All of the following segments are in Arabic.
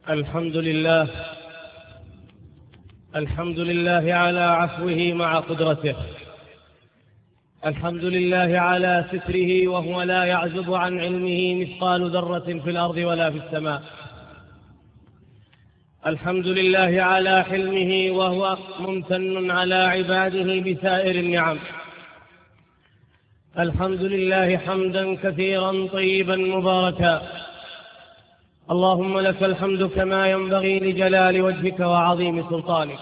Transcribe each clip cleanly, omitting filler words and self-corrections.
الحمد لله. الحمد لله على عفوه مع قدرته. الحمد لله على ستره وهو لا يعزب عن علمه مثقال ذرة في الأرض ولا في السماء. الحمد لله على حلمه وهو ممتن على عباده بسائر النعم. الحمد لله حمدا كثيرا طيبا مباركا. اللهم لك الحمد كما ينبغي لجلال وجهك وعظيم سلطانك.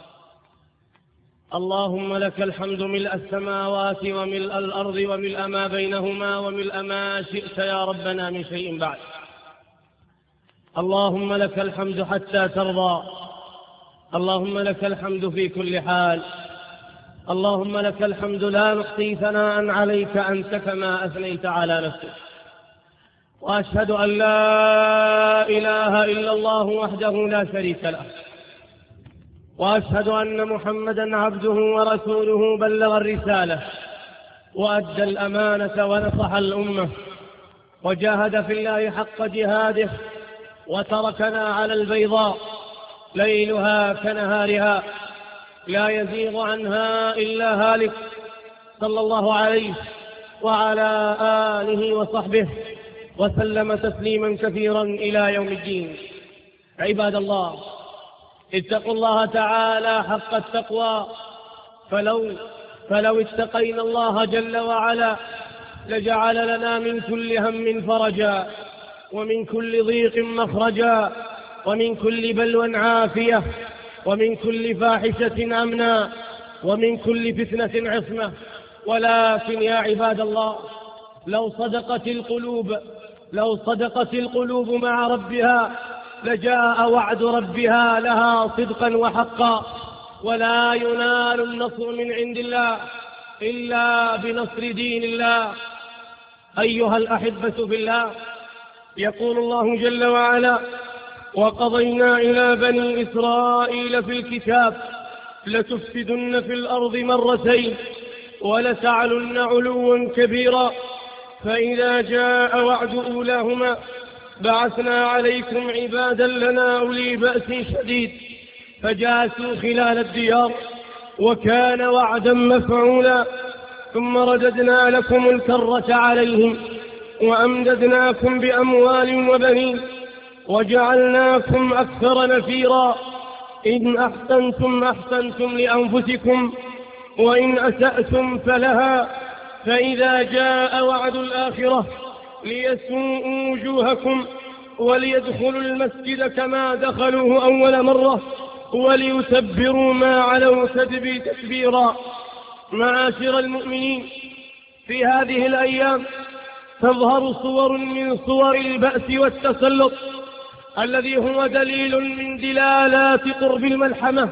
اللهم لك الحمد ملء السماوات وملء الأرض وملء ما بينهما وملء ما شئت يا ربنا من شيء بعد. اللهم لك الحمد حتى ترضى. اللهم لك الحمد في كل حال. اللهم لك الحمد لا نحصي ثناء عليك أنت كما أثنيت على نفسك. وأشهد أن لا إله إلا الله وحده لا شريك له، وأشهد أن محمدا عبده ورسوله بلغ الرسالة وأدى الأمانة ونصح الأمة وجاهد في الله حق جهاده وتركنا على البيضاء ليلها كنهارها لا يزيغ عنها إلا هالك، صلى الله عليه وعلى آله وصحبه وسلم تسليما كثيرا إلى يوم الدين. عباد الله، اتقوا الله تعالى حق التقوى، فلو اتقينا الله جل وعلا لجعل لنا من كل هم فرجا، ومن كل ضيق مخرجا، ومن كل بلوى عافية، ومن كل فاحشة أمنا، ومن كل فتنة عصمة. ولكن يا عباد الله، لو صدقت القلوب مع ربها لجاء وعد ربها لها صدقا وحقا. ولا ينال النصر من عند الله إلا بنصر دين الله. أيها الأحبة في الله، يقول الله جل وعلا: وقضينا إلى بني إسرائيل في الكتاب لتفسدن في الأرض مرتين ولتعلن علوا كبيرا فإذا جاء وعد أولاهما بعثنا عليكم عبادا لنا أولي بأس شديد فجاسوا خلال الديار وكان وعدا مفعولا ثم رددنا لكم الكرة عليهم وأمددناكم بأموال وبنين وجعلناكم أكثر نفيرا إن أحسنتم أحسنتم لأنفسكم وإن أسأتم فلها فإذا جاء وعد الآخرة ليسوءوا وجوهكم وليدخلوا المسجد كما دخلوه أول مرة وليتبروا ما علوا تتبيرا. معاشر المؤمنين، في هذه الأيام تظهر صور من صور البأس والتسلط الذي هو دليل من دلالات قرب الملحمة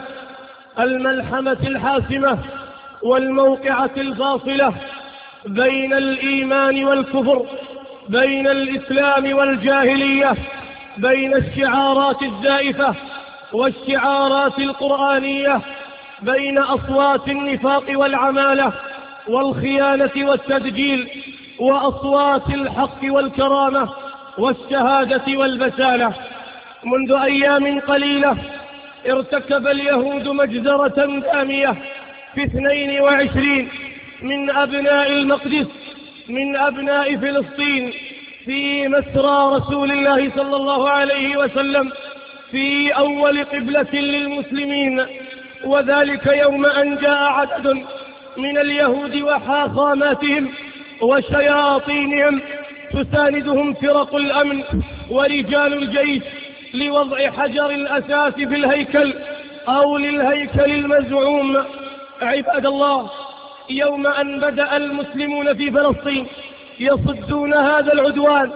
الحاسمة والموقعة الفاصلة بين الإيمان والكفر، بين الإسلام والجاهلية، بين الشعارات الزائفة والشعارات القرآنية، بين أصوات النفاق والعمالة والخيانة والتدجيل وأصوات الحق والكرامة والشهادة والبسالة. منذ أيام قليلة ارتكب اليهود مجزرة دامية في 22 من أبناء المقدس، من أبناء فلسطين، في مسرى رسول الله صلى الله عليه وسلم في أول قبلة للمسلمين، وذلك يوم أن جاء عدد من اليهود وحاخاماتهم وشياطينهم تساندهم فرق الأمن ورجال الجيش لوضع حجر الأساس في الهيكل أو للهيكل المزعوم. عباد الله، يوم أن بدأ المسلمون في فلسطين يصدون هذا العدوان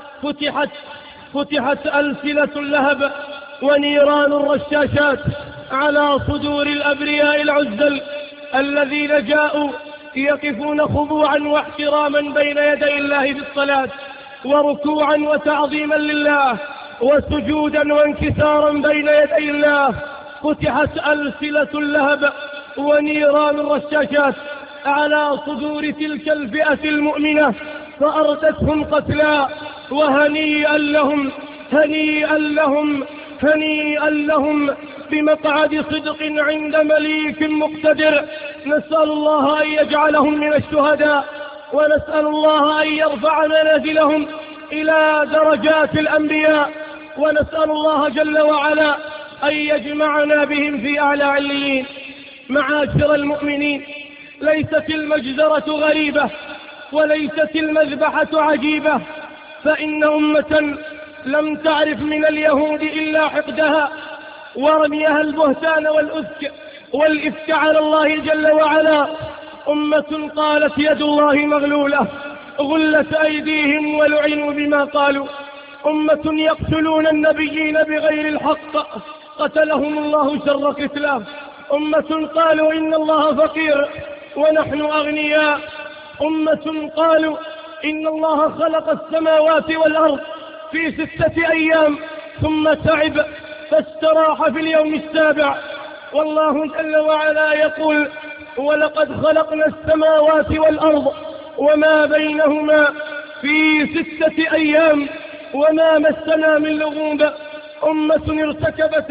فتحت ألسنة اللهب ونيران الرشاشات على صدور الأبرياء العزل الذين جاءوا يقفون خضوعا واحتراما بين يدي الله بالصلاة وركوعا وتعظيما لله وسجودا وانكسارا بين يدي الله. فتحت ألسنة اللهب ونيران الرشاشات على صدور تلك الفئة المؤمنة فأردتهم قتلا. وهنيئا لهم هنيئا لهم بمقعد صدق عند مليك مقتدر. نسأل الله أن يجعلهم من الشهداء، ونسأل الله أن يرفع منازلهم إلى درجات الأنبياء، ونسأل الله جل وعلا أن يجمعنا بهم في أعلى عليين. معاشر المؤمنين، ليست المجزرة غريبة وليست المذبحة عجيبة، فإن أمة لم تعرف من اليهود إلا حقدها ورميها البهتان والإفك على الله جل وعلا. أمة قالت يد الله مغلولة، غلت أيديهم ولعنوا بما قالوا. أمة يقتلون النبيين بغير الحق، قتلهم الله شر قتلاه. أمة قالوا إن الله فقير ونحن أغنياء. أمة قالوا إن الله خلق السماوات والأرض في 6 أيام ثم تعب فاستراح في اليوم السابع. والله جل وعلا يقول ولقد خلقنا السماوات والأرض وما بينهما في 6 أيام وما مسنا من لغوب. أمة ارتكبت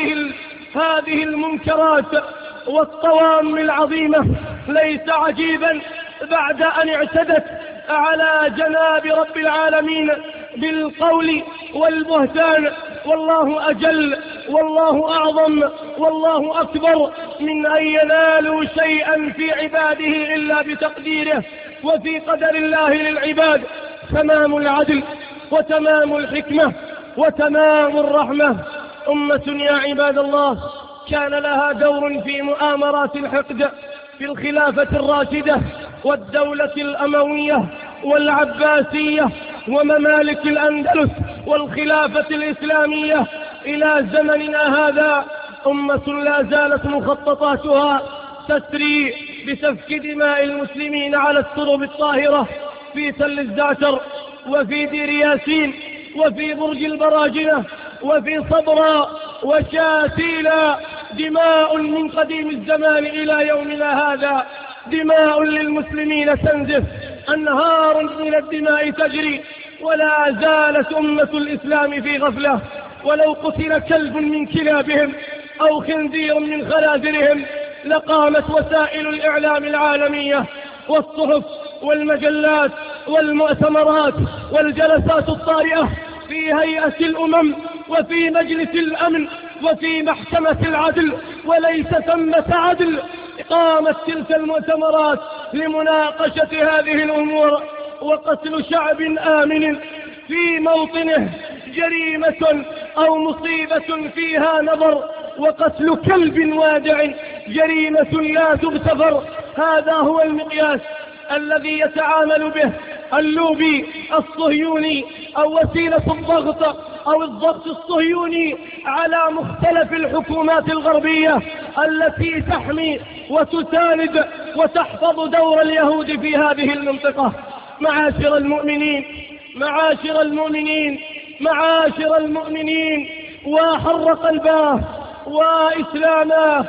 هذه المنكرات والطوام العظيمة ليس عجيبا بعد أن اعتدت على جناب رب العالمين بالقول والبهتان. والله أجل والله أعظم والله أكبر من أن ينالوا شيئا في عباده إلا بتقديره وفي قدر الله للعباد. تمام العدل وتمام الحكمة وتمام الرحمة. أمة يا عباد الله كان لها دور في مؤامرات الحقد في الخلافة الراشدة والدولة الأموية والعباسية وممالك الأندلس والخلافة الإسلامية إلى زمننا هذا. أمة لا زالت مخططاتها تسري بسفك دماء المسلمين على الطرق الطاهرة في تل الزعتر وفي دير ياسين وفي برج البراجنة وفي صبرا وشاتيلا. دماء من قديم الزمان إلى يومنا هذا، دماء للمسلمين تنزف، أنهار من الدماء تجري، ولا زالت أمة الإسلام في غفلة. ولو قتل كلب من كلابهم أو خنزير من خنازيرهم لقامت وسائل الإعلام العالمية والصحف والمجلات والمؤتمرات والجلسات الطارئة في هيئة الأمم وفي مجلس الأمن وفي محكمة العدل، وليس ثمة عدل. قامت تلك المؤتمرات لمناقشة هذه الأمور. وقتل شعب آمن في موطنه جريمة أو مصيبة فيها نظر، وقتل كلب وادع جريمة لا تغتفر. هذا هو المقياس الذي يتعامل به اللوبي الصهيوني أو وسيلة الضغط أو الضغط الصهيوني على مختلف الحكومات الغربية التي تحمي وتساند وتحفظ دور اليهود في هذه المنطقة. معاشر المؤمنين معاشر المؤمنين معاشر المؤمنين، وحر قلباه وإسلاماه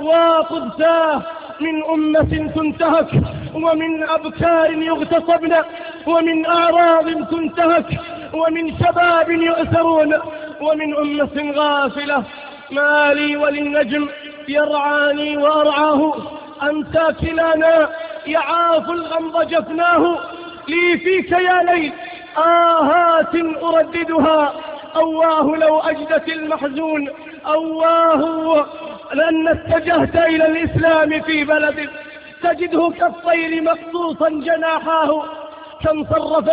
وقدساه من أمة تنتهك ومن أبكار يغتصبن ومن أعراض تنتهك ومن شباب يؤثرون ومن أمة غافلة. ما لي وللنجم يرعاني وأرعاه، أنت كلانا يعاف الغمض جفناه. لي فيك يا ليل آهات أرددها، أواه لو أجدت المحزون، أواه لأن اتجهت إلى الإسلام في بلد تجده كالطير مقصوصا جناحاه. كم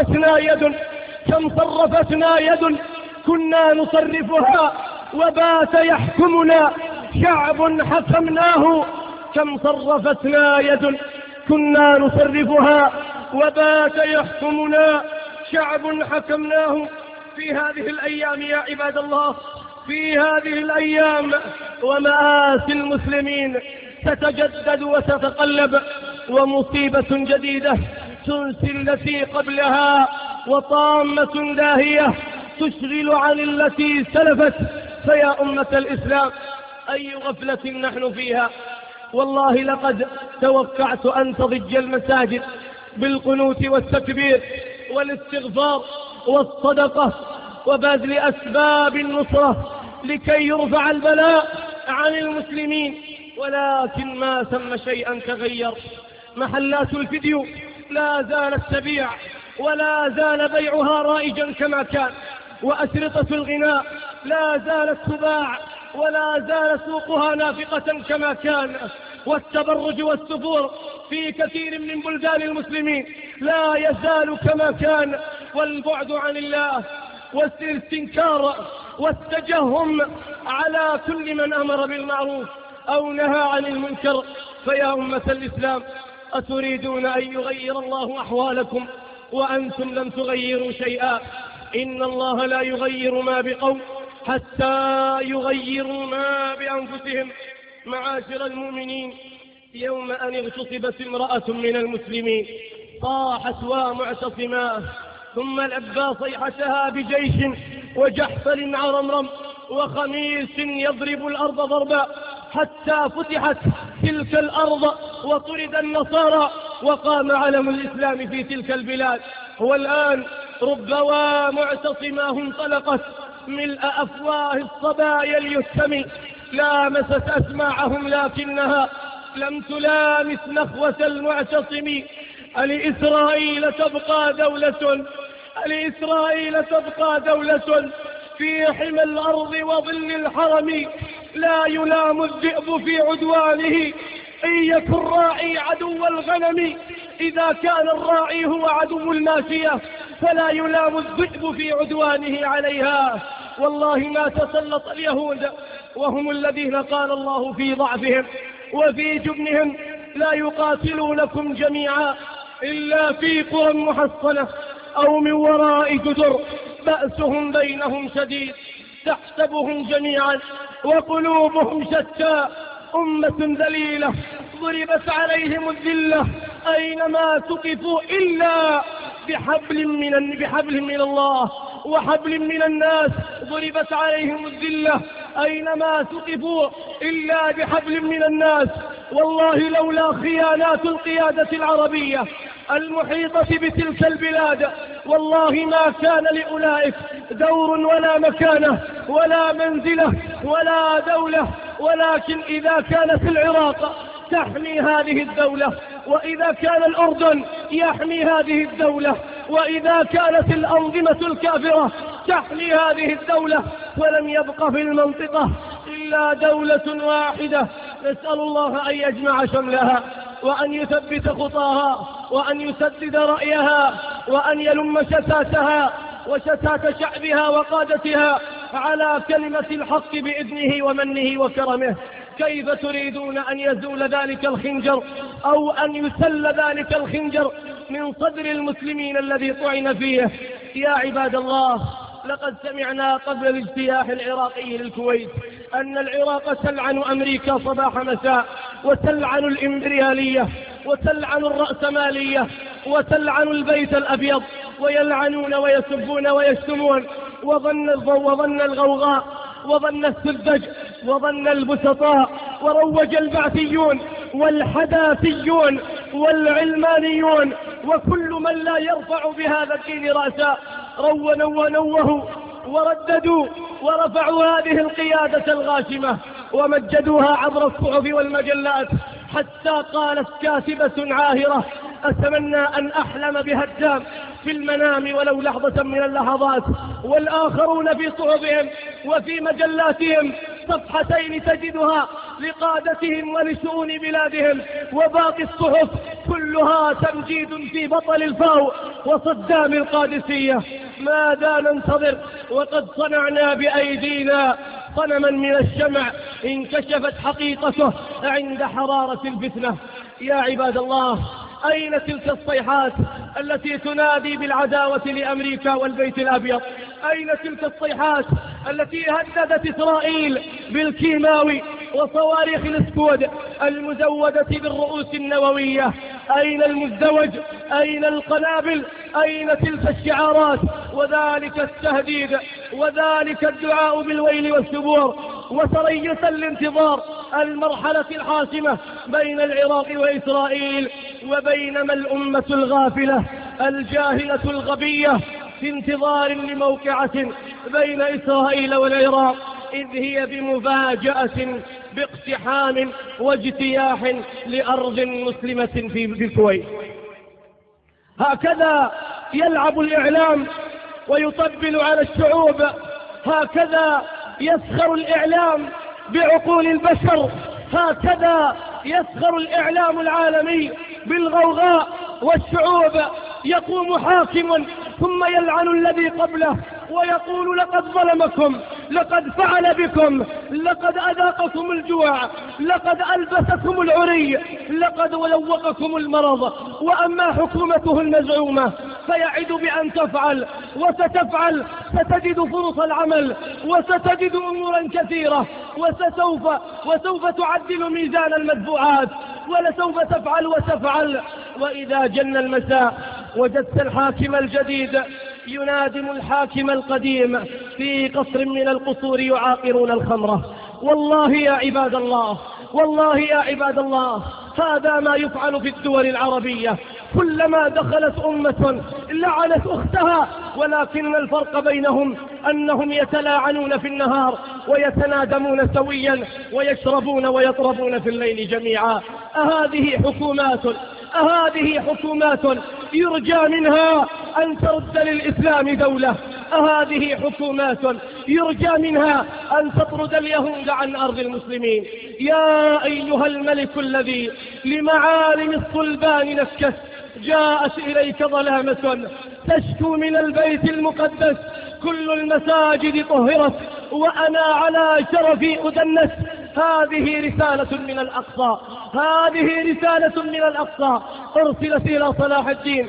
صرفتنا يد كنا نصرفها وبات يحكمنا شعب حكمناه. كم صرفتنا يد كنا نصرفها وبات يحكمنا شعب حكمناه. في هذه الأيام يا عباد الله، في هذه الأيام ومآسي المسلمين تتجدد وتتقلب، ومصيبة جديدة تنسي التي قبلها، وطامة داهية تشغل عن التي سلفت. فيا أمة الإسلام أي غفلة نحن فيها. والله لقد توقعت أن تضج المساجد بالقنوت والتكبير والاستغفار والصدقة وبذل أسباب النصرة لكي يرفع البلاء عن المسلمين، ولكن ما ثم شيئا تغير. محلات الفيديو لا زالت تبيع ولا زال بيعها رائجا كما كان، وأشرطة الغناء لا زالت تباع ولا زال سوقها نافقة كما كان، والتبرج والسفور في كثير من بلدان المسلمين لا يزال كما كان. والبعد عن الله والاستنكار والتجهم على كل من أمر بالمعروف أو نهى عن المنكر. فيا أمة الإسلام، أتريدون أن يغير الله أحوالكم وأنتم لم تغيروا شيئا؟ إن الله لا يغير ما بقوم حتى يغيروا ما بأنفسهم. معاشر المؤمنين، يوم أن اغتصبت امرأة من المسلمين صاحت ومعتصما، ثم لبى صيحتها بجيش وجحفل عرمرم وخميس يضرب الأرض ضربا، حتى فتحت تلك الأرض وطرد النصارى وقام علم الإسلام في تلك البلاد. والآن رب ومعتصماه انطلقت ملء أفواه الصبايا اليتم، لامست أسماعهم لكنها لم تلامس نخوة المعتصم. لإسرائيل تبقى دولة في حمى الأرض وظل الحرم، لا يلام الذئب في عدوانه إن يكن راعي عدو الغنم. إذا كان الراعي هو عدو الماشية فلا يلام الذئب في عدوانه عليها. والله ما تسلط اليهود وهم الذين قال الله في ضعفهم وفي جبنهم لا يقاتلونكم جميعا إلا في قرى محصنة أو من وراء جدر بأسهم بينهم شديد، تحسبهم جميعا وقلوبهم شتى، أمة ذليلة ضربت عليهم الذلة أينما تقفوا إلا بحبل من الله وحبل من الناس. ضربت عليهم الذلة أينما تقفوا إلا بحبل من الناس. والله لولا خيانات القيادة العربية المحيطة بتلك البلاد والله ما كان لأولئك دور ولا مكانة ولا منزلة ولا دولة. ولكن إذا كانت العراق تحمي هذه الدولة، وإذا كان الأردن يحمي هذه الدولة، وإذا كانت الأنظمة الكافرة تحمي هذه الدولة، ولم يبق في المنطقة إلا دولة واحدة. نسأل الله أن يجمع شملها وأن يثبت خطاها وأن يسدد رأيها وأن يلم شتاتها وشتات شعبها وقادتها على كلمة الحق بإذنه ومنه وكرمه. كيف تريدون أن يزول ذلك الخنجر أو أن يسل ذلك الخنجر من صدر المسلمين الذي طعن فيه؟ يا عباد الله، لقد سمعنا قبل الاجتياح العراقي للكويت أن العراق تلعن أمريكا صباح مساء، وتلعن الإمبريالية، وتلعن الرأسمالية، وتلعن البيت الأبيض، ويلعنون ويسبون ويشتمون. وظن الغوغاء وظن السذج وظن البسطاء وروج البعثيون والحداثيون والعلمانيون وكل من لا يرفع بهذا الدين رأسا رونوا ونوهوا ورددوا ورفعوا هذه القيادة الغاشمة ومجدوها عبر الصحف والمجلات، حتى قالت كاتبة عاهرة: أتمنى أن أحلم بهدام في المنام ولو لحظة من اللحظات. والآخرون في صحفهم وفي مجلاتهم صفحتين تجدها لقادتهم ولشؤون بلادهم، وباقي الصحف كلها تمجيد في بطل الفاو وصدام القادسية. ماذا ننتظر وقد صنعنا بأيدينا صنما من الشمع انكشفت حقيقته عند حرارة الفتنة؟ يا عباد الله، أين تلك الصيحات التي تنادي بالعداوة لأمريكا والبيت الأبيض؟ أين تلك الصيحات التي هددت إسرائيل بالكيماوي وصواريخ الاسكود المزودة بالرؤوس النووية؟ أين المزدوج؟ أين القنابل؟ أين تلك الشعارات وذلك التهديد وذلك الدعاء بالويل والثبور؟ وتريث الانتظار المرحلة الحاسمة بين العراق وإسرائيل، وبينما الأمة الغافلة الجاهلة الغبية في انتظار لموقعة بين إسرائيل والعراق إذ هي بمفاجأة باقتحام واجتياح لأرض مسلمة في الكويت. هكذا يلعب الإعلام ويطبل على الشعوب، هكذا يسخر الإعلام بعقول البشر، هكذا يسخر الإعلام العالمي بالغوغاء والشعوب. يقوم حاكم ثم يلعن الذي قبله ويقول لقد ظلمكم، لقد فعل بكم، لقد أذاقكم الجوع، لقد ألبسكم العري، لقد ولوقكم المرض. وأما حكومته المزعومة فيعد بأن تفعل وستفعل، ستجد فرص العمل وستجد أمورا كثيرة، وسوف تعدل ميزان المدفوعات، ولسوف تفعل وتفعل. وإذا جن المساء وجدت الحاكم الجديد ينادم الحاكم القديم في قصر من القصور يعاقرون الخمرة. والله يا عباد الله، والله يا عباد الله، هذا ما يفعل في الدول العربية. كلما دخلت أمة لعنت أختها، ولكن الفرق بينهم أنهم يتلاعنون في النهار ويتنادمون سويا ويشربون ويطربون في الليل جميعا. أهذه حكومات يرجى منها أن ترد للإسلام دولة؟ أهذه حكومات يرجى منها أن تطرد اليهود عن أرض المسلمين؟ يا أيها الملك الذي لمعالم الصلبان نكست، جاءت إليك ظلامة تشكو من البيت المقدس، كل المساجد طهرت وأنا على شرفي أدنس. هذه رسالة من الأقصى، هذه رسالة من الأقصى أرسلت إلى صلاح الدين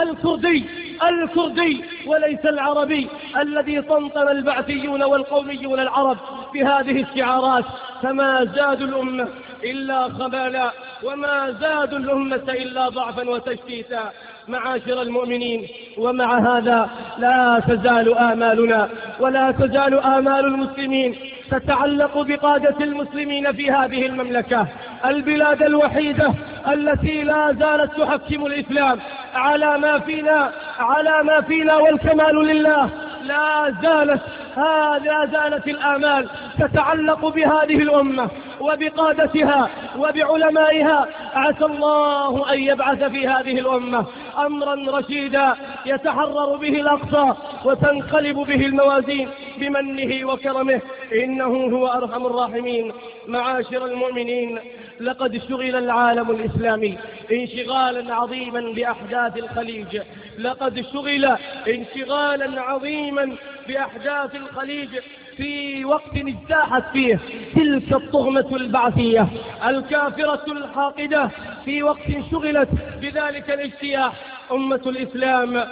الكردي وليس العربي الذي طنطن البعثيون والقوميون العرب بهذه الشعارات. فما زادوا الأمة إلا خبالا، وما زادوا الأمة إلا ضعفا وتشتيتا. معاشر المؤمنين، ومع هذا لا تزال آمالنا ولا تزال آمال المسلمين تتعلق بقادة المسلمين في هذه المملكة، البلاد الوحيدة التي لا زالت تحكم الإسلام على ما فينا والكمال لله. لا زالت الآمال تتعلق بهذه الأمة وبقادتها وبعلمائها. عسى الله أن يبعث في هذه الأمة أمرا رشيدا يتحرر به الأقصى وتنقلب به الموازين بمنه وكرمه، إنه هو أرحم الراحمين. معاشر المؤمنين، لقد شغل العالم الإسلامي انشغالا عظيما بأحداث الخليج، لقد شغل انشغالا عظيما بأحداث الخليج في وقت اجتاحت فيه تلك الطغمة البعثية الكافرة الحاقدة، في وقت شغلت بذلك الاجتياح أمة الإسلام.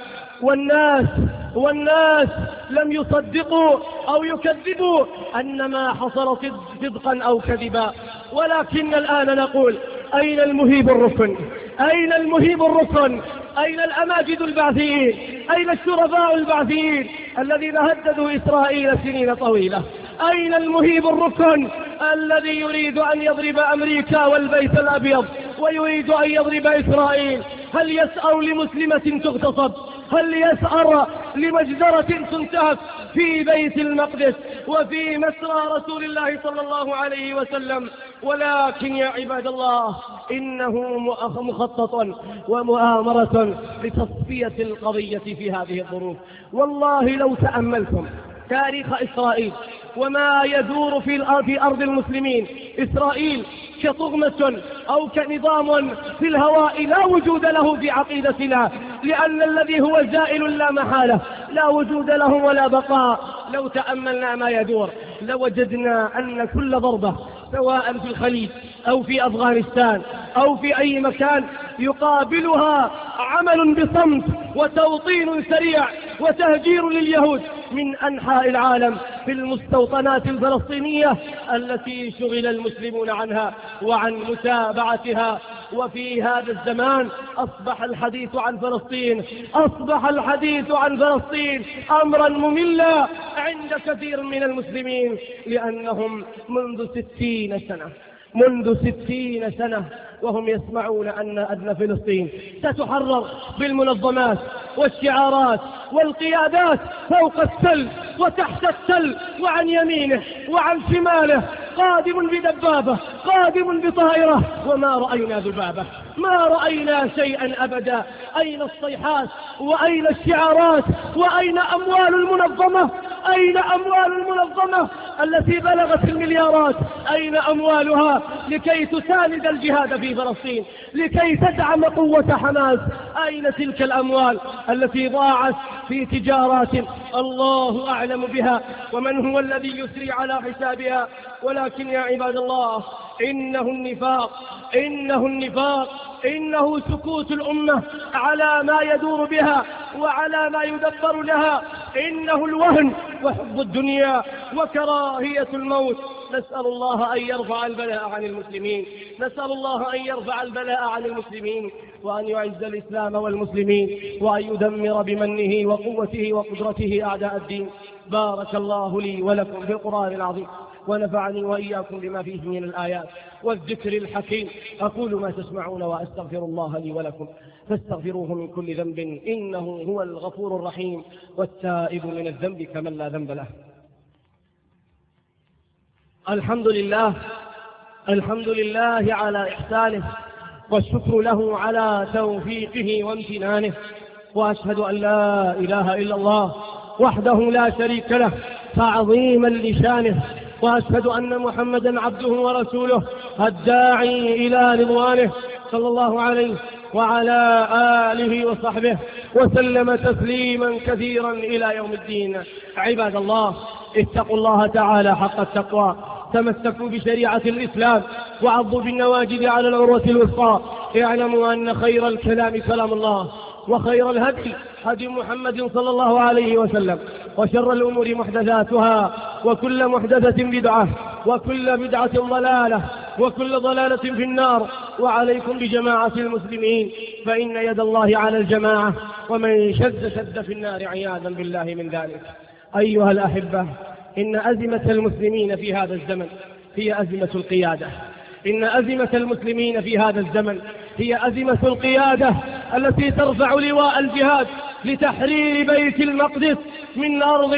والناس لم يصدقوا أو يكذبوا أن ما حصل صدقا أو كذبا، ولكن الآن نقول: أين المهيب الركن؟ أين المهيب الركن؟ أين الأماجد البعثيين؟ أين الشرفاء البعثيين الذين هددوا إسرائيل سنين طويلة؟ أين المهيب الركن الذي يريد أن يضرب أمريكا والبيت الأبيض ويريد أن يضرب إسرائيل؟ هل يسأر لمسلمة تغتصب؟ هل يسأر لمجزرة تنتهك في بيت المقدس وفي مسرى رسول الله صلى الله عليه وسلم؟ ولكن يا عباد الله، إنه مخطط ومؤامرة لتصفية القضية في هذه الظروف. والله لو تأملتم تاريخ إسرائيل وما يدور في أرض المسلمين، إسرائيل كطغمة أو كنظام في الهواء لا وجود له في عقيدتنا، لأن الذي هو زائل لا محالة لا وجود له ولا بقاء. لو تأملنا ما يدور لوجدنا أن كل ضربة سواء في الخليج أو في أفغانستان أو في أي مكان يقابلها عمل بصمت وتوطين سريع وتهجير لليهود من أنحاء العالم في المستوطنات الفلسطينية التي شغل المسلمون عنها وعن متابعتها. وفي هذا الزمان أصبح الحديث عن فلسطين أمرا مملا عند كثير من المسلمين، لأنهم منذ 60 سنة منذ 60 سنة وهم يسمعون أن أدنى فلسطين ستحرر بالمنظمات والشعارات والقيادات فوق التل وتحت التل وعن يمينه وعن شماله، قادم بدبابة قادم بطائرة، وما رأينا ذبابة، ما رأينا شيئا أبدا. أين الصيحات وأين الشعارات وأين أموال المنظمة؟ أين أموال المنظمة التي بلغت المليارات؟ أين أموالها لكي تساند الجهاد في فلسطين، لكي تدعم قوة حماس؟ أين تلك الأموال التي ضاعت في تجارات الله أعلم بها ومن هو الذي يسري على حسابها؟ ولكن يا عباد الله، إنه النفاق، إنه النفاق، إنه سكوت الأمة على ما يدور بها وعلى ما يدبر لها، إنه الوهن وحب الدنيا وكراهية الموت. نسأل الله أن يرفع البلاء عن المسلمين، نسأل الله أن يرفع البلاء عن المسلمين، وأن يعز الإسلام والمسلمين، وأن يدمر بمنه وقوته وقدرته أعداء الدين. بارك الله لي ولكم في القرآن العظيم، ونفعني وإياكم بما فيه من الآيات والذكر الحكيم. أقول ما تسمعون وأستغفر الله لي ولكم فاستغفروه من كل ذنب، إنه هو الغفور الرحيم، والتائب من الذنب كمن لا ذنب له. الحمد لله، الحمد لله على إحسانه، والشكر له على توفيقه وامتنانه، وأشهد أن لا إله إلا الله وحده لا شريك له تعظيما لشانه، وأشهد أن محمدا عبده ورسوله الداعي إلى رضوانه، صلى الله عليه وعلى آله وصحبه وسلم تسليما كثيرا إلى يوم الدين. عباد الله، اتقوا الله تعالى حق التقوى، تمسكوا بشريعة الإسلام وعضوا بالنواجذ على العروة الوثقى. اعلموا أن خير الكلام كلام الله، وخير الهدي هدي محمد صلى الله عليه وسلم، وشر الأمور محدثاتها، وكل محدثة بدعة، وكل بدعة ضلالة، وكل ضلالة في النار. وعليكم بجماعة المسلمين، فإن يد الله على الجماعة، ومن شد شد في النار عياذا بالله من ذلك. أيها الأحبة، إن أزمة المسلمين في هذا الزمن هي أزمة القيادة، إن أزمة المسلمين في هذا الزمن هي أزمة القيادة التي ترفع لواء الجهاد لتحرير بيت المقدس من أرض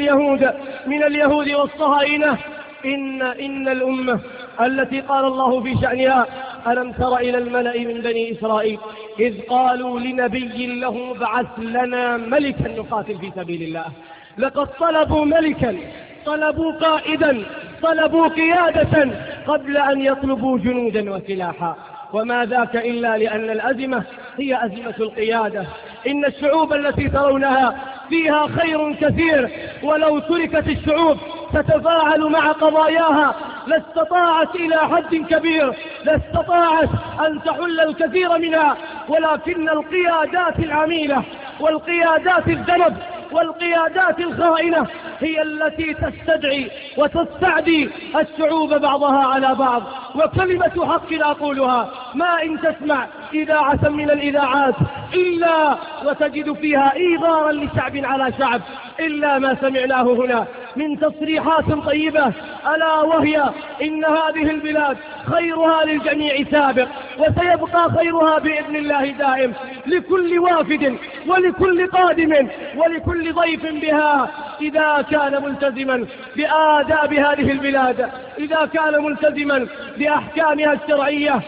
من اليهود والصهاينة. إن الأمة التي قال الله في شأنها: ألم تر إلى الملأ من بني إسرائيل إذ قالوا لنبي له ابعث لنا ملكا نقاتل في سبيل الله. لقد طلبوا ملكا، طلبوا قائدا، طلبوا قيادة قبل أن يطلبوا جنودا وسلاحا. وما ذاك إلا لأن الأزمة هي أزمة القيادة. إن الشعوب التي ترونها فيها خير كثير، ولو تركت الشعوب تتفاعل مع قضاياها لاستطاعت إلى حد كبير، لاستطاعت أن تحل الكثير منها، ولكن القيادات العميلة والقيادات الذنب والقيادات الخائنة هي التي تستدعي وتستعدي الشعوب بعضها على بعض. وكلمة حق أقولها: ما إن تسمع إذاعة من الإذاعات إلا وتجد فيها إيغارا لشعب على شعب، إلا ما سمعناه هنا من تصريحات طيبة، ألا وهي: إن هذه البلاد خيرها للجميع سابق، وسيبقى خيرها بإذن الله دائم، لكل وافد ولكل قادم ولكل ضيف بها، إذا كان ملتزما بآداب هذه البلاد، إذا كان ملتزما بأحكامها الشرعية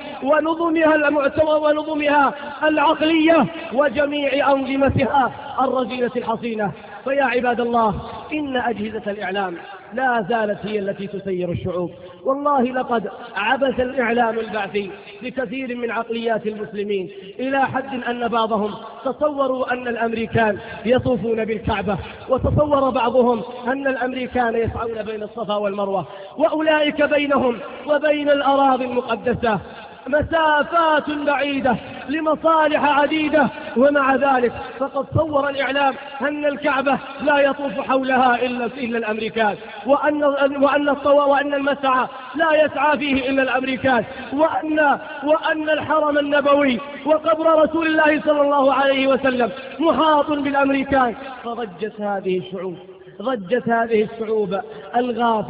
ونظمها العقلية وجميع أنظمتها الرزينة الحصينة. فيا عباد الله، إن أجهزة الإعلام لا زالت هي التي تسير الشعوب. والله لقد عبث الإعلام البعثي بكثير من عقليات المسلمين، إلى حد أن بعضهم تصوروا أن الأمريكان يطوفون بالكعبة، وتصور بعضهم أن الأمريكان يسعون بين الصفا والمروة، وأولئك بينهم وبين الأراضي المقدسة مسافات بعيدة لمصالح عديدة. ومع ذلك فقد صور الإعلام أن الكعبة لا يطوف حولها إلا الأمريكان، وأن المسعى لا يسعى فيه إلا الأمريكان، وأن الحرم النبوي وقبر رسول الله صلى الله عليه وسلم محاط بالأمريكان. فضجت هذه الشعوب الغافلة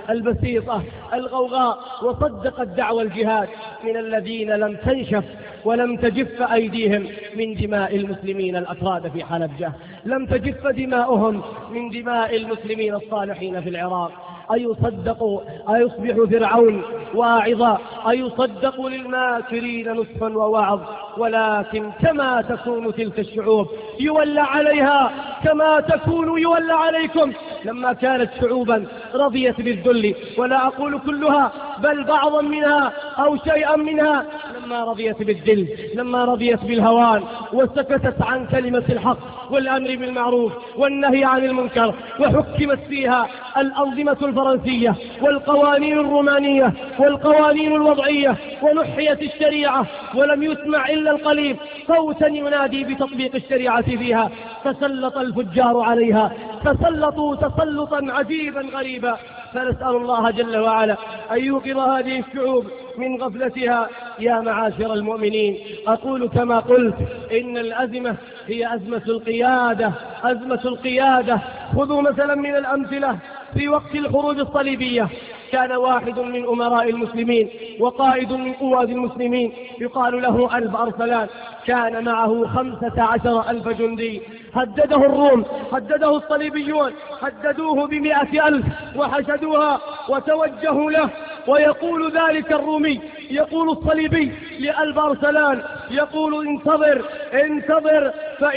البسيطة الغوغاء، وصدقت دعوى الجهاد من الذين لم تنشف ولم تجف أيديهم من دماء المسلمين الأكراد في حلبجة، لم تجف دماؤهم من دماء المسلمين الصالحين في العراق. أيصدق أيصبح فرعون واعظا، أيصدق للماكرين نصحا ووعظ، ولكن كما تكون تلك الشعوب يولى عليها كما تكون يولى عليكم. لما كانت شعوبا رضيت بالذل، ولا أقول كلها بل بعضا منها أو شيئا منها، لما رضيت بالذل، لما رضيت بالهوان وسكتت عن كلمة الحق والأمر بالمعروف والنهي عن المنكر، وحكمت فيها الأنظمة الفرنسية والقوانين الرومانية والقوانين الوضعية، ونحيت الشريعة ولم يسمع إلا القليل صوتا ينادي بتطبيق الشريعة فيها، تسلط الفجار عليها، تسلطوا تسلطا عجيبا غريبا. فنسأل الله جل وعلا أن يوقظ هذه الشعوب من غفلتها. يا معاشر المؤمنين، أقول كما قلت، إن الأزمة هي أزمة القيادة، أزمة القيادة. خذوا مثلا من الأمثلة، في وقت الحروب الصليبية كان واحد من أمراء المسلمين وقائد من قواد المسلمين يقال له ألف أرسلان، كان معه 15,000 جندي. هدده الروم، هدده الصليبيون، هددوه ب100,000 وحشدوها وتوجهوا له. ويقول ذلك الرومي، يقول الصليبي ل1000 أرسلان، يقول انتظر انتظر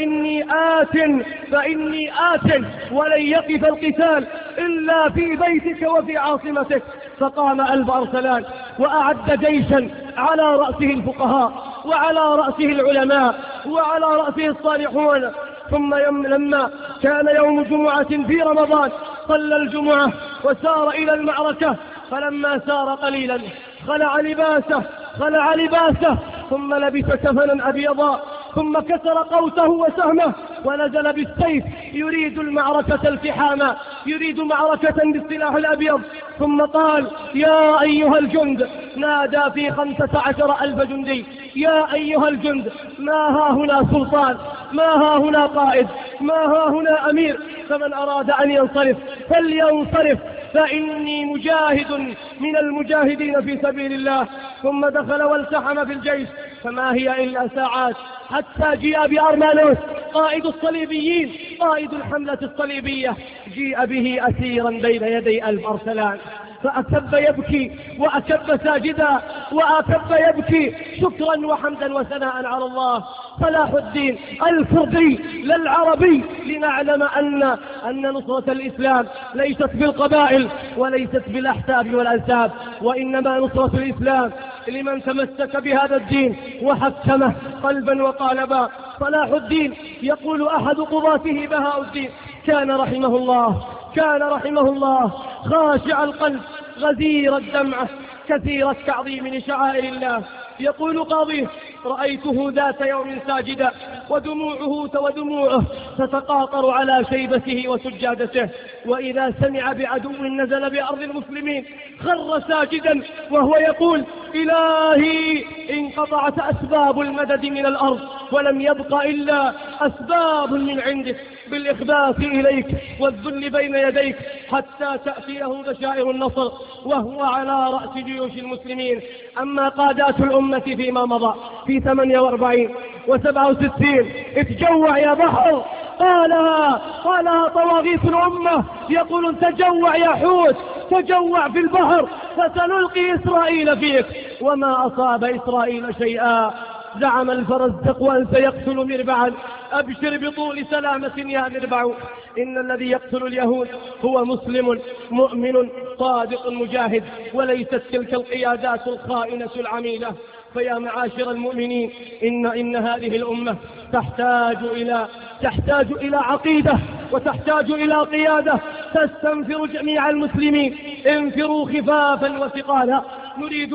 فإني آت ولن يقف القتال إلا في بيتك وفي عاصمتك. فقام 1000 أرسلان وأعد جيشا على رأسه الفقهاء وعلى رأسه العلماء وعلى رأسه الصالحون. ثم لما كان يوم جمعة في رمضان صلى الجمعة وسار إلى المعركة، فلما سار قليلا خلع لباسه ثم لبس كفنا أبيضا، ثم كسر قوسه وسهمه ونزل بالسيف يريد المعركة التحاما، يريد معركة بالسلاح الأبيض. ثم قال: يا أيها الجند، نادى في 15,000 جندي: يا أيها الجند، ما ها هنا سلطان، ما ها هنا قائد، ما ها هنا أمير، فمن أراد أن ينصرف فلينصرف، فإني مجاهد من المجاهدين في سبيل الله. ثم دخل والتحم في الجيش، فما هي إلا ساعات حتى جيء بأرمانوس قائد الصليبيين، قائد الحملة الصليبية، جيء به أسيرا بين يدي 1000 أرسلان، فأكب يبكي وأكب ساجدا وأكب يبكي شكرا وحمدا وثناء على الله. صلاح الدين الكردي للعربي، لنعلم أن نصرة الإسلام ليست بالقبائل وليست بالأحساب والأنساب، وإنما نصرة الإسلام لمن تمسك بهذا الدين وحكمه قلبا وقالبا. صلاح الدين يقول أحد قضاته بهاء الدين: كان رحمه الله خاشع القلب غزير الدمعة كثير التعظيم لشعائر الله. يقول قاضيه: رأيته ذات يوم ساجدا ودموعه تتقاطر على شيبته وسجادته، وإذا سمع بعدو نزل بأرض المسلمين خر ساجدا وهو يقول: إلهي انقطعت أسباب المدد من الأرض ولم يبق إلا أسباب من عندك، بالإخبات إليك والذل بين يديك حتى تأتيه بشائر النصر وهو على رأس جيوش المسلمين. أما قادات الأمة فيما مضى في 48 و67: اتجوع يا بحر، قالها طواغيت الأمة، يقول: تجوع يا حوت، تجوع في البحر فسنلقي إسرائيل فيك. وما أصاب إسرائيل شيئا. زعم الفرزدق أن سيقتل مربعا، أبشر بطول سلامة يا مربع، إن الذي يقتل اليهود هو مسلم مؤمن صادق مجاهد، وليست تلك القيادات الخائنة العميلة. فيا معاشر المؤمنين، إن هذه الأمة تحتاج إلى عقيدة، وتحتاج إلى قيادة تستنفر جميع المسلمين. انفروا خفافا وثقالا، نريد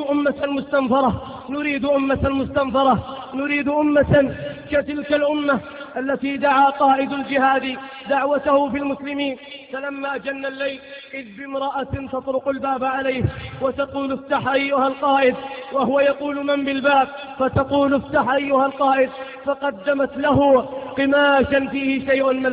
أمة كتلك الأمة التي دعا قائد الجهاد دعوته في المسلمين، فلما جن الليل إذ بامرأة تطرق الباب عليه وتقول: افتح أيها القائد، وهو يقول: من بالباب؟ فتقول: افتح أيها القائد، فقدمت له قماشا فيه شيء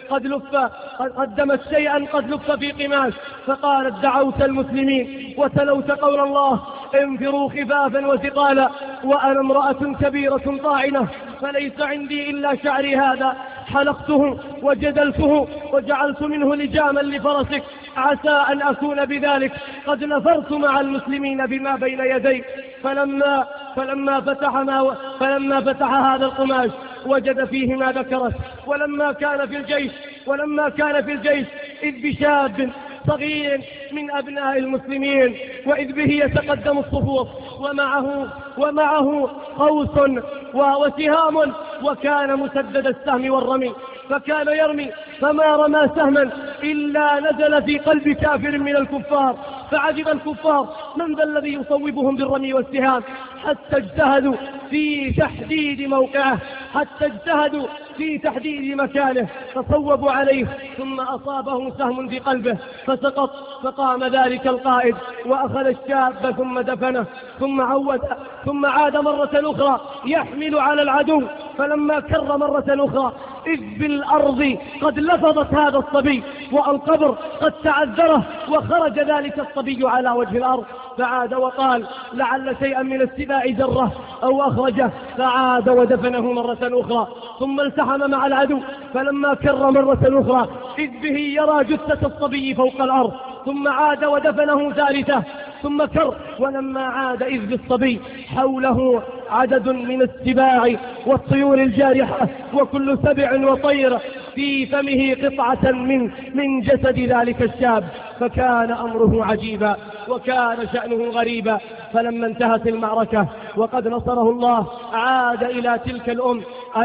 قدمت شيئا قد لف في قماش، فقالت: دعوت المسلمين وتلوت قول الله: انفروا خفافا وثقالا، وأنا امرأة كبيرة طاعنة، فليس عندي إلا شعري هذا، حلقته وجدلته وجعلت منه لجاما لفرسك، عسى أن أكون بذلك قد نفرت مع المسلمين بما بين يدي. فلما فتح هذا القماش وجد فيه ما ذكرت. ولما كان في الجيش إذ بشاب صغير من أبناء المسلمين، وإذ به يتقدم الصفوف ومعه قوس وسهام، وكان مسدد السهم والرمي، فكان يرمي فما رمى سهما إلا نزل في قلب كافر من الكفار، فعجب الكفار: من ذا الذي يصوبهم بالرمي والسهام؟ حتى اجتهدوا في تحديد موقعه، حتى اجتهدوا في تحديد مكانه، فصوبوا عليه ثم أصابه سهم في قلبه فسقط. فقام ذلك القائد وأخذ الشاب ثم دفنه، ثم عاد مرة أخرى يحمل على العدو، فلما كر مرة أخرى إذ بالأرض قد لفظت هذا الصبي، والقبر قد تعذره، وخرج ذلك الصبي على وجه الأرض، فعاد وقال: لعل شيئا من السباع جره أو أخرجه، فعاد ودفنه مرة أخرى، ثم التحم مع العدو، فلما كر مرة أخرى إذ به يرى جثة الصبي فوق الأرض، ثم عاد ودفنه ثالثة، ثم كر، ولما عاد إذ بالصبي حوله عدد من السباع والطيور الجارحة، وكل سبع وطير في فمه قطعة من جسد ذلك الشاب. فكان أمره عجيبا وكان شأنه غريبا. فلما انتهت المعركة وقد نصره الله، عاد إلى تلك الأم،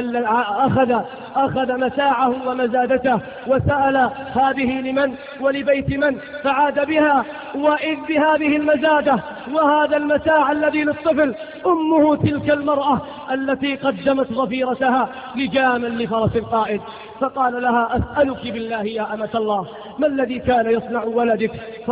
أخذ متاعه ومزادته وسأل: هذه لمن ولبيت من؟ فعاد بها، وإذ بهذه المزادة وهذا المتاع الذي للطفل أمه تلك المرأة التي قدمت ظفيرتها لجاما لفرس القائد. فقال لها: أسألك بالله يا أمة الله، ما الذي كان يصنع ولدك؟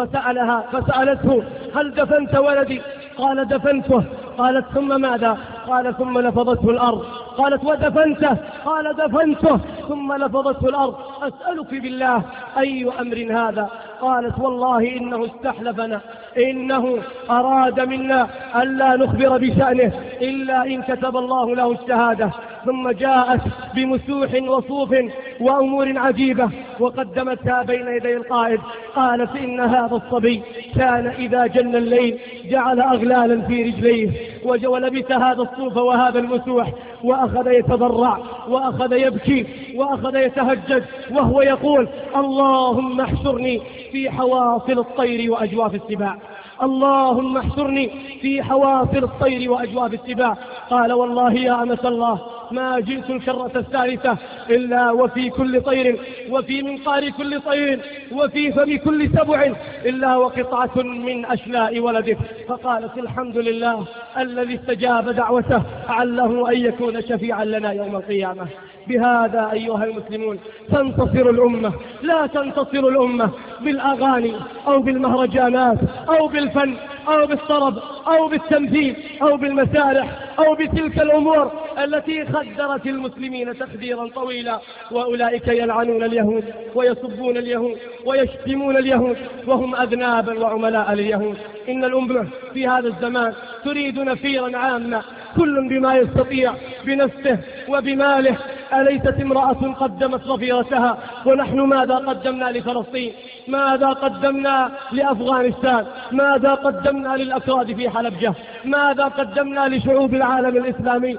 فسألته: هل دفنت ولدي؟ قال: دفنته. قالت: ثم ماذا؟ قال: ثم لفظته الأرض. قالت: ودفنته؟ قال: دفنته ثم لفظته الأرض. أسألك بالله أي أمر هذا؟ قالت: والله إنه استحلفنا، إنه أراد منا ألا نخبر بشأنه إلا إن كتب الله له الشهادة. ثم جاءت بمسوح وصوف وأمور عجيبة وقدمتها بين يدي القائد. قالت: إن هذا الصبي كان إذا جن الليل جعل أغلالا في رجليه، ولبس هذا الصوف وهذا المسوح، وأخذ يتضرع وأخذ يبكي وأخذ يتهجد وهو يقول: اللهم احشرني في حواصل الطير وأجواف السباع، اللهم احشرني في حواصل الطير وأجواف السباع. قال: والله يا أمة الله ما جئت الكرة الثالثة إلا وفي كل طير وفي منقار كل طير وفي فم كل سبع إلا وقطعة من أشلاء ولده. فقالت: الحمد لله الذي استجاب دعوته عله أن يكون شفيعا لنا يوم القيامة. بهذا أيها المسلمون تنتصر الأمة، لا تنتصر الأمة بالأغاني أو بالمهرجانات أو بالفن أو بالطرب أو بالتمثيل أو بالمسارح أو بتلك الأمور التي خدرت المسلمين تخديرا طويلا. وأولئك يلعنون اليهود ويسبون اليهود ويشتمون اليهود وهم أذنابا وعملاء لليهود. إن الأمة في هذا الزمان تريد نفيرا عاما كل بما يستطيع بنفسه وبماله. أليست امرأة قدمت ظفيرتها؟ ونحن ماذا قدمنا لفلسطين؟ ماذا قدمنا لأفغانستان؟ ماذا قدمنا للأكراد في حلبجة؟ ماذا قدمنا لشعوب العالم الإسلامي؟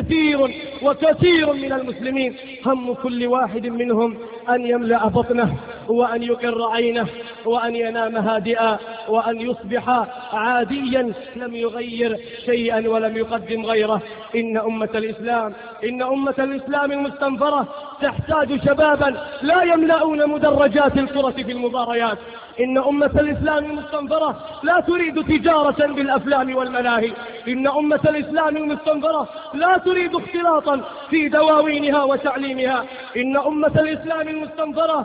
كثير من المسلمين هم كل واحد منهم أن يملأ بطنه وأن يقر عينه وأن ينام هادئا وأن يصبح عاديا لم يغير شيئا ولم يقدم غيره. إن أمة الإسلام المستنفرة تحتاج شبابا لا يملؤون مدرجات الكرة في المباريات. إن أمة الإسلام المستنفرة لا تريد تجارة بالأفلام والملاهي. إن أمة الإسلام المستنفرة لا تريد اختلاطا في دواوينها وتعليمها. إن أمة الإسلام المستنفرة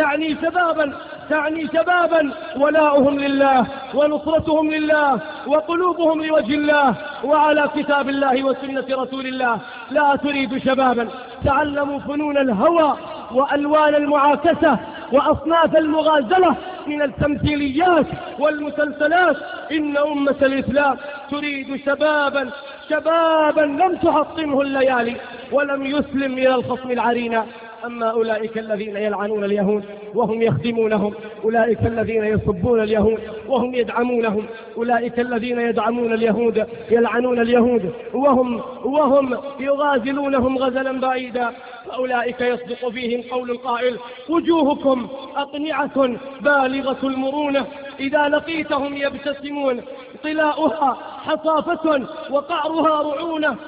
تعني شبابا ولاؤهم لله ونصرتهم لله وقلوبهم لوجه الله وعلى كتاب الله وسنة رسول الله. لا تريد شبابا تعلموا فنون الهوى وألوان المعاكسة وأصناف المغازلة من التمثيليات والمسلسلات. إن أمة الإسلام تريد شبابا لم تحطمه الليالي ولم يسلم إلى الخصم العرينة. أما أولئك الذين يلعنون اليهود وهم يخدمونهم، أولئك الذين يسبون اليهود وهم يدعمونهم، أولئك الذين يدعمون اليهود يلعنون اليهود وهم يغازلونهم غزلا بعيدا، فأولئك يصدق فيهم قول القائل: وجوهكم أقنعة بالغة المرونة، إذا لقيتهم يبتسمون، طلاؤها حصافة وقعرها رعونة،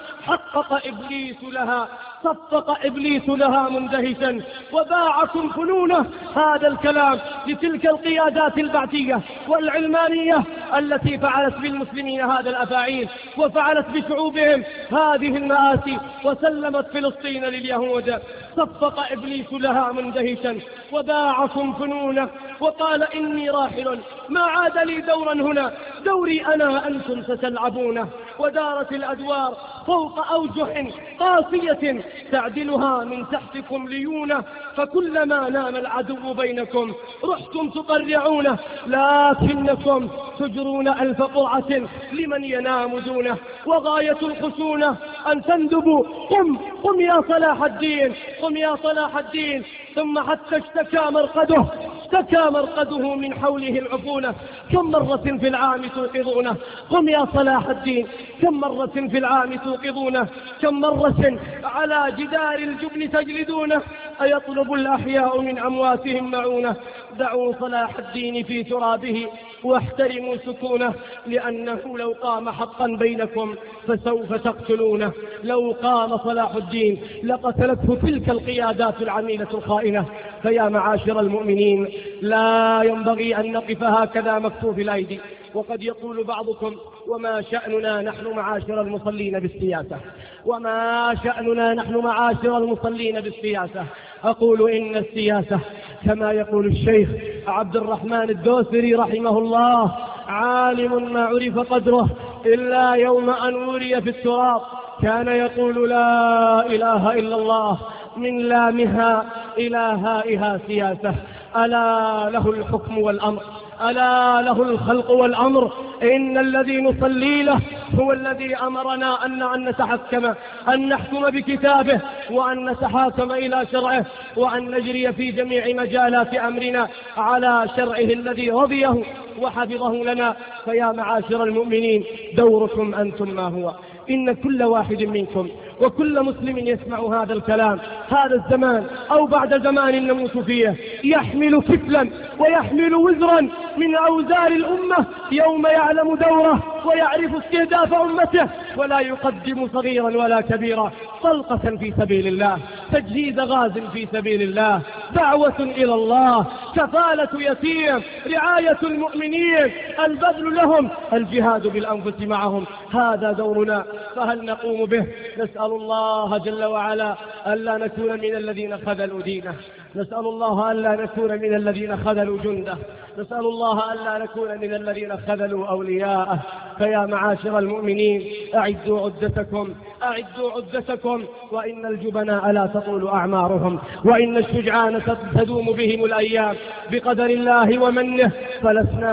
صفق إبليس لها مندهشا وباعكم فنونه. هذا الكلام لتلك القيادات البعثية والعلمانية التي فعلت بالمسلمين هذا الأفاعيل وفعلت بشعوبهم هذه المآسي وسلمت فلسطين لليهود. صفق إبليس لها مندهشا وباعكم فنونه وقال: إني راحل، ما عاد لي دورا هنا، دوري أنا أنتم ستلعبونه. ودارت الأدوار فوق أوجح قاسية تعدلها من تحتكم ليونة، فكلما نام العدو بينكم رحتم تقرعونه، لكنكم تجرون ألف قرعة لمن ينام دونه. وغاية الخشونة أن تندبوا. قم يا صلاح الدين، قم يا صلاح الدين. ثم حتى اشتكى مرقده من حوله العفونة. كم مرة في العام توقظونه؟ قم يا صلاح الدين. كم مرة في العام توقظونه؟ كم مرة على جدار الجبن تجلدونه؟ أيطلب الأحياء من أمواتهم معونة؟ دعوا صلاح الدين في ترابه واحترموا سكونه، لأنه لو قام حقا بينكم فسوف تقتلونه. لو قام صلاح الدين لقتلته تلك القيادات العميلة الخائنة. فيا معاشر المؤمنين، لا ينبغي أن نقف هكذا مكتوف الأيدي. وقد يقول بعضكم: وما شأننا نحن معاشر المصلين بالسياسة؟ وما شأننا نحن معاشر المصلين بالسياسة؟ أقول: إن السياسة كما يقول الشيخ عبد الرحمن الدوسري رحمه الله: عالم ما عرف قدره إلا يوم أن وري في التراب. كان يقول: لا إله إلا الله، من لامها إلى هائها سياسة. ألا له الحكم والأمر، ألا له الخلق والأمر. إن الذي نصلي له هو الذي أمرنا أن نتحكم، أن نحكم بكتابه، وأن نتحاكم إلى شرعه، وأن نجري في جميع مجالات أمرنا على شرعه الذي رضيه وحفظه لنا. فيا معاشر المؤمنين، دوركم أنتم ما هو. إن كل واحد منكم وكل مسلم يسمع هذا الكلام هذا الزمان أو بعد زمان نموت فيه يحمل كفلا ويحمل وزرا من أوزار الأمة يوم يعلم دوره ويعرف استهداف أمته، ولا يقدم صغيرا ولا كبيرا. طلقة في سبيل الله، تجهيز غاز في سبيل الله، دعوة إلى الله، كفالة يتيم، رعاية المؤمنين، البذل لهم، الجهاد بالأنفس معهم. هذا دورنا، فهل نقوم به؟ نسأل الله جل وعلا ألا نكون من الذين خذلوا دينه، نسأل الله ألا نكون من الذين خذلوا جنده، نسأل الله ألا نكون من الذين خذلوا أولياءه. فيا معاشر المؤمنين، أعدوا عدتكم، وإن الجبناء لا تطول أعمارهم، وإن الشجعان تدوم بهم الأيام بقدر الله ومنه. فلسنا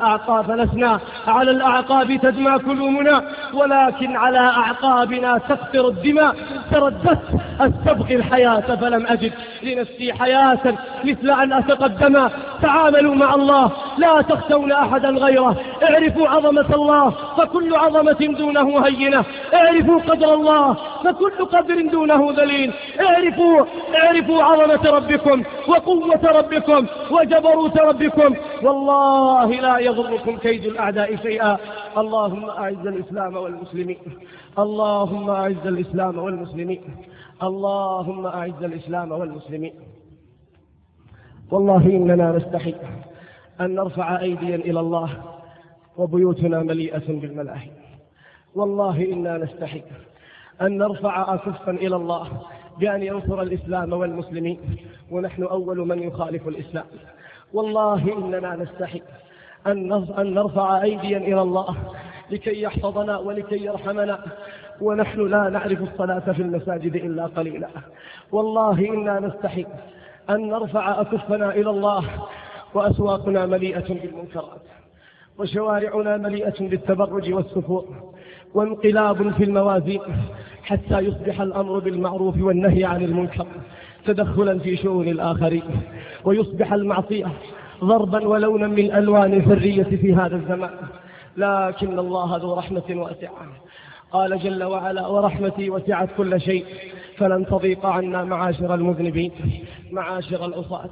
على الأعقاب تدمى كلومنا، ولكن على أعقابنا تقطر الدماء. ترددت أستبقي الحياة فلم أجد لنفسي حياة مثل أن أتقدم. تعاملوا مع الله، لا تخشون أحدا غيره. اعرفوا عظمة الله، فكل عظمة دونه هينة. اعرفوا قدر الله، فكل قدر دونه ذليل. اعرفوا عظمة ربكم وقوة ربكم وجبروت ربكم، والله لا يضركم كيد الأعداء شيئا. اللهم أعز الإسلام والمسلمين، اللهم أعز الإسلام والمسلمين، اللهم أعز الإسلام والمسلمين. والله إننا نستحي أن نرفع أيديا إلى الله وبيوتنا مليئة بالملاهي. والله إننا نستحي أن نرفع أكفا إلى الله بأن ينصر الإسلام والمسلمين، ونحن أول من يخالف الإسلام. والله إننا نستحي أن نرفع أيديا إلى الله لكي يحفظنا ولكي يرحمنا، ونحن لا نعرف الصلاة في المساجد إلا قليلا. والله إنا نستحي أن نرفع أكفنا إلى الله وأسواقنا مليئة بالمنكرات، وشوارعنا مليئة بالتبرج والسفور، وانقلاب في الموازين، حتى يصبح الأمر بالمعروف والنهي عن المنكر تدخلا في شؤون الآخرين، ويصبح المعصية ضربا ولونا من ألوان الحرية في هذا الزمان. لكن الله ذو رحمة واسعة، قال جل وعلا: ورحمتي وسعت كل شيء فلن تضيق عنا معاشر المذنبين معاشر العصاة.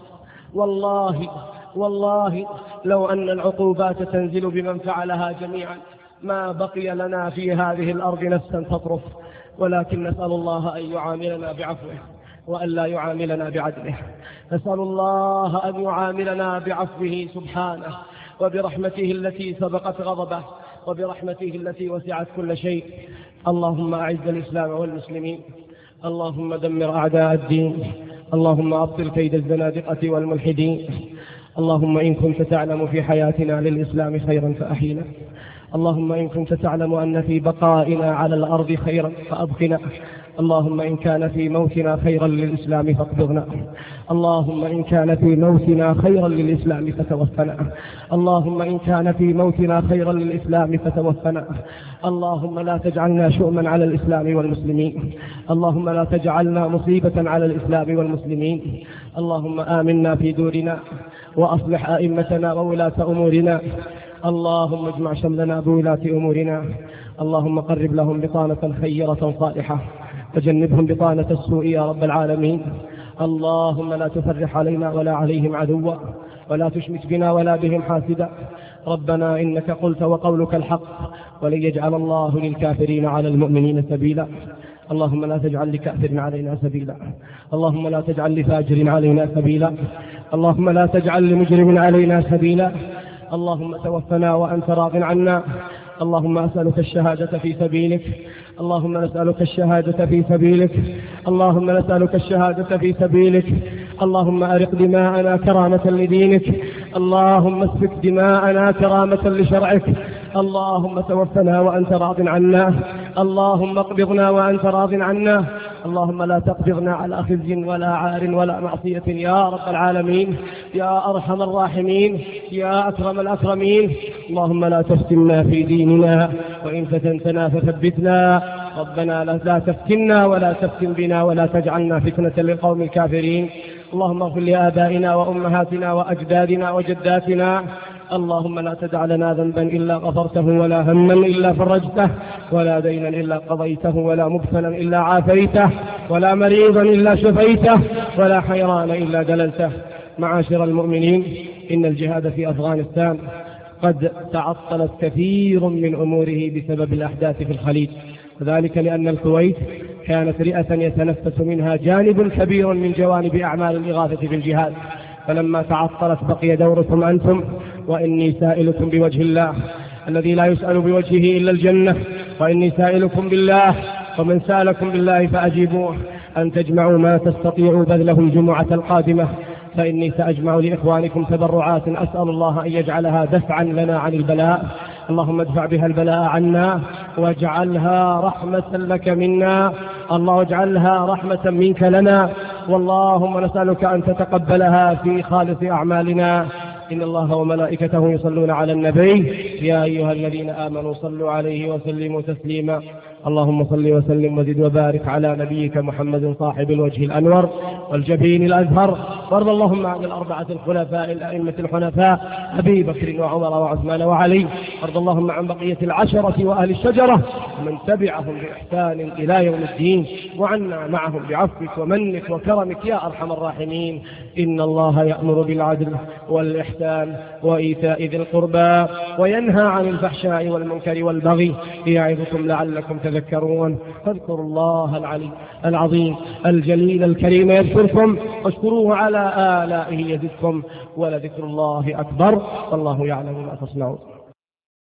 والله لو أن العقوبات تنزل بمن فعلها جميعا ما بقي لنا في هذه الأرض نفسا تطرف، ولكن نسأل الله أن يعاملنا بعفوه وأن لا يعاملنا بعدله. نسأل الله أن يعاملنا بعفوه سبحانه وبرحمته التي سبقت غضبه وبرحمته التي وسعت كل شيء. اللهم أعز الإسلام والمسلمين، اللهم دمر أعداء الدين، اللهم أبطل كيد الزنادقة والملحدين. اللهم إن كنت تعلم في حياتنا للإسلام خيرا فأحينا، اللهم إن كنت تعلم أن في بقائنا على الأرض خيرا فأبقنا، اللهم إن كان في موتنا خيرا للإسلام فاقبضنا، اللهم إن كان في موتنا خيرا للإسلام فتوفنا، اللهم إن كان في موتنا خيرا للإسلام فتوفنا. اللهم لا تجعلنا شؤما على الإسلام والمسلمين، اللهم لا تجعلنا مصيبة على الإسلام والمسلمين. اللهم آمنا في دورنا وأصلح أئمتنا وولاة أمورنا، اللهم اجمع شملنا بولاة أمورنا، اللهم قرب لهم بطانة خيرة صالحة وجنبهم بطانة السوء يا رب العالمين. اللهم لا تفرح علينا ولا عليهم عدوا، ولا تشمت بنا ولا بهم حاسدا. ربنا إنك قلت وقولك الحق، ولن يجعل الله للكافرين على المؤمنين سبيلا. اللهم لا تجعل لكافر علينا سبيلا، اللهم لا تجعل لفاجر علينا سبيلا، اللهم لا تجعل لمجرم علينا سبيلا. اللهم توفنا وأنت راض عنا. اللهم أسألك الشهادة في سبيلك، اللهم نسألك الشهادة في سبيلك، اللهم نسألك الشهادة في سبيلك. اللهم أرق دماءنا كرامة لدينك، اللهم اسفك دماءنا كرامة لشرعك. اللهم توفنا وأنت راض عنا، اللهم اقبضنا وأنت راض عنا. اللهم لا تقبضنا على خزي ولا عار ولا معصية يا رب العالمين، يا أرحم الراحمين، يا أكرم الأكرمين. اللهم لا تفتنا في ديننا، وإن فتنتنا فثبتنا. ربنا لا تفتنا ولا تفتن بنا ولا تجعلنا فتنة للقوم الكافرين. اللهم اغفر لآبائنا وأمهاتنا وأجدادنا وجداتنا. اللهم لا تدع لنا ذنبا إلا غفرته، ولا هما إلا فرجته، ولا دينا إلا قضيته، ولا مبتلا إلا عافيته، ولا مريضا إلا شفيته، ولا حيران إلا دللته. معاشر المؤمنين، إن الجهاد في أفغانستان قد تعطلت كثير من أموره بسبب الأحداث في الخليج، وذلك لأن الكويت كانت رئة يتنفس منها جانب كبير من جوانب أعمال الإغاثة في الجهاد، فلما تعطلت بقي دوركم أنتم. وإني سائلكم بوجه الله الذي لا يسأل بوجهه إلا الجنة، وإني سائلكم بالله، ومن سألكم بالله فأجيبوه، أن تجمعوا ما تستطيعوا بذله الجمعة القادمة، فإني سأجمع لإخوانكم تبرعات أسأل الله أن يجعلها دفعا لنا عن البلاء. اللهم ادفع بها البلاء عنا، واجعلها رحمة لك منا، الله اجعلها رحمة منك لنا. واللهم نسألك أن تتقبلها في خالص أعمالنا. إن الله وملائكته يصلون على النبي، يا أيها الذين آمنوا صلوا عليه وسلموا تسليما. اللهم صل وسلم وزد وبارك على نبيك محمد صاحب الوجه الأنور والجبين الأزهر، وارض اللهم عن الأربعة الخلفاء الأئمة الحنفاء أبي بكر وعمر وعثمان وعلي، وارض اللهم عن بقية العشرة وأهل الشجرة ومن تبعهم بإحسان إلى يوم الدين، وعنا معهم بعفوك ومنك وكرمك يا أرحم الراحمين. إن الله يأمر بالعدل والإحسان وإيتاء ذي القربى وينهى عن الفحشاء والمنكر والبغي يعظكم لعلكم تذكرون. فاذكروا الله العلي العظيم الجليل الكريم يذكركم، واشكروه على آلائه يزدكم، ولذكر الله أكبر، والله يعلم ما تصنعون.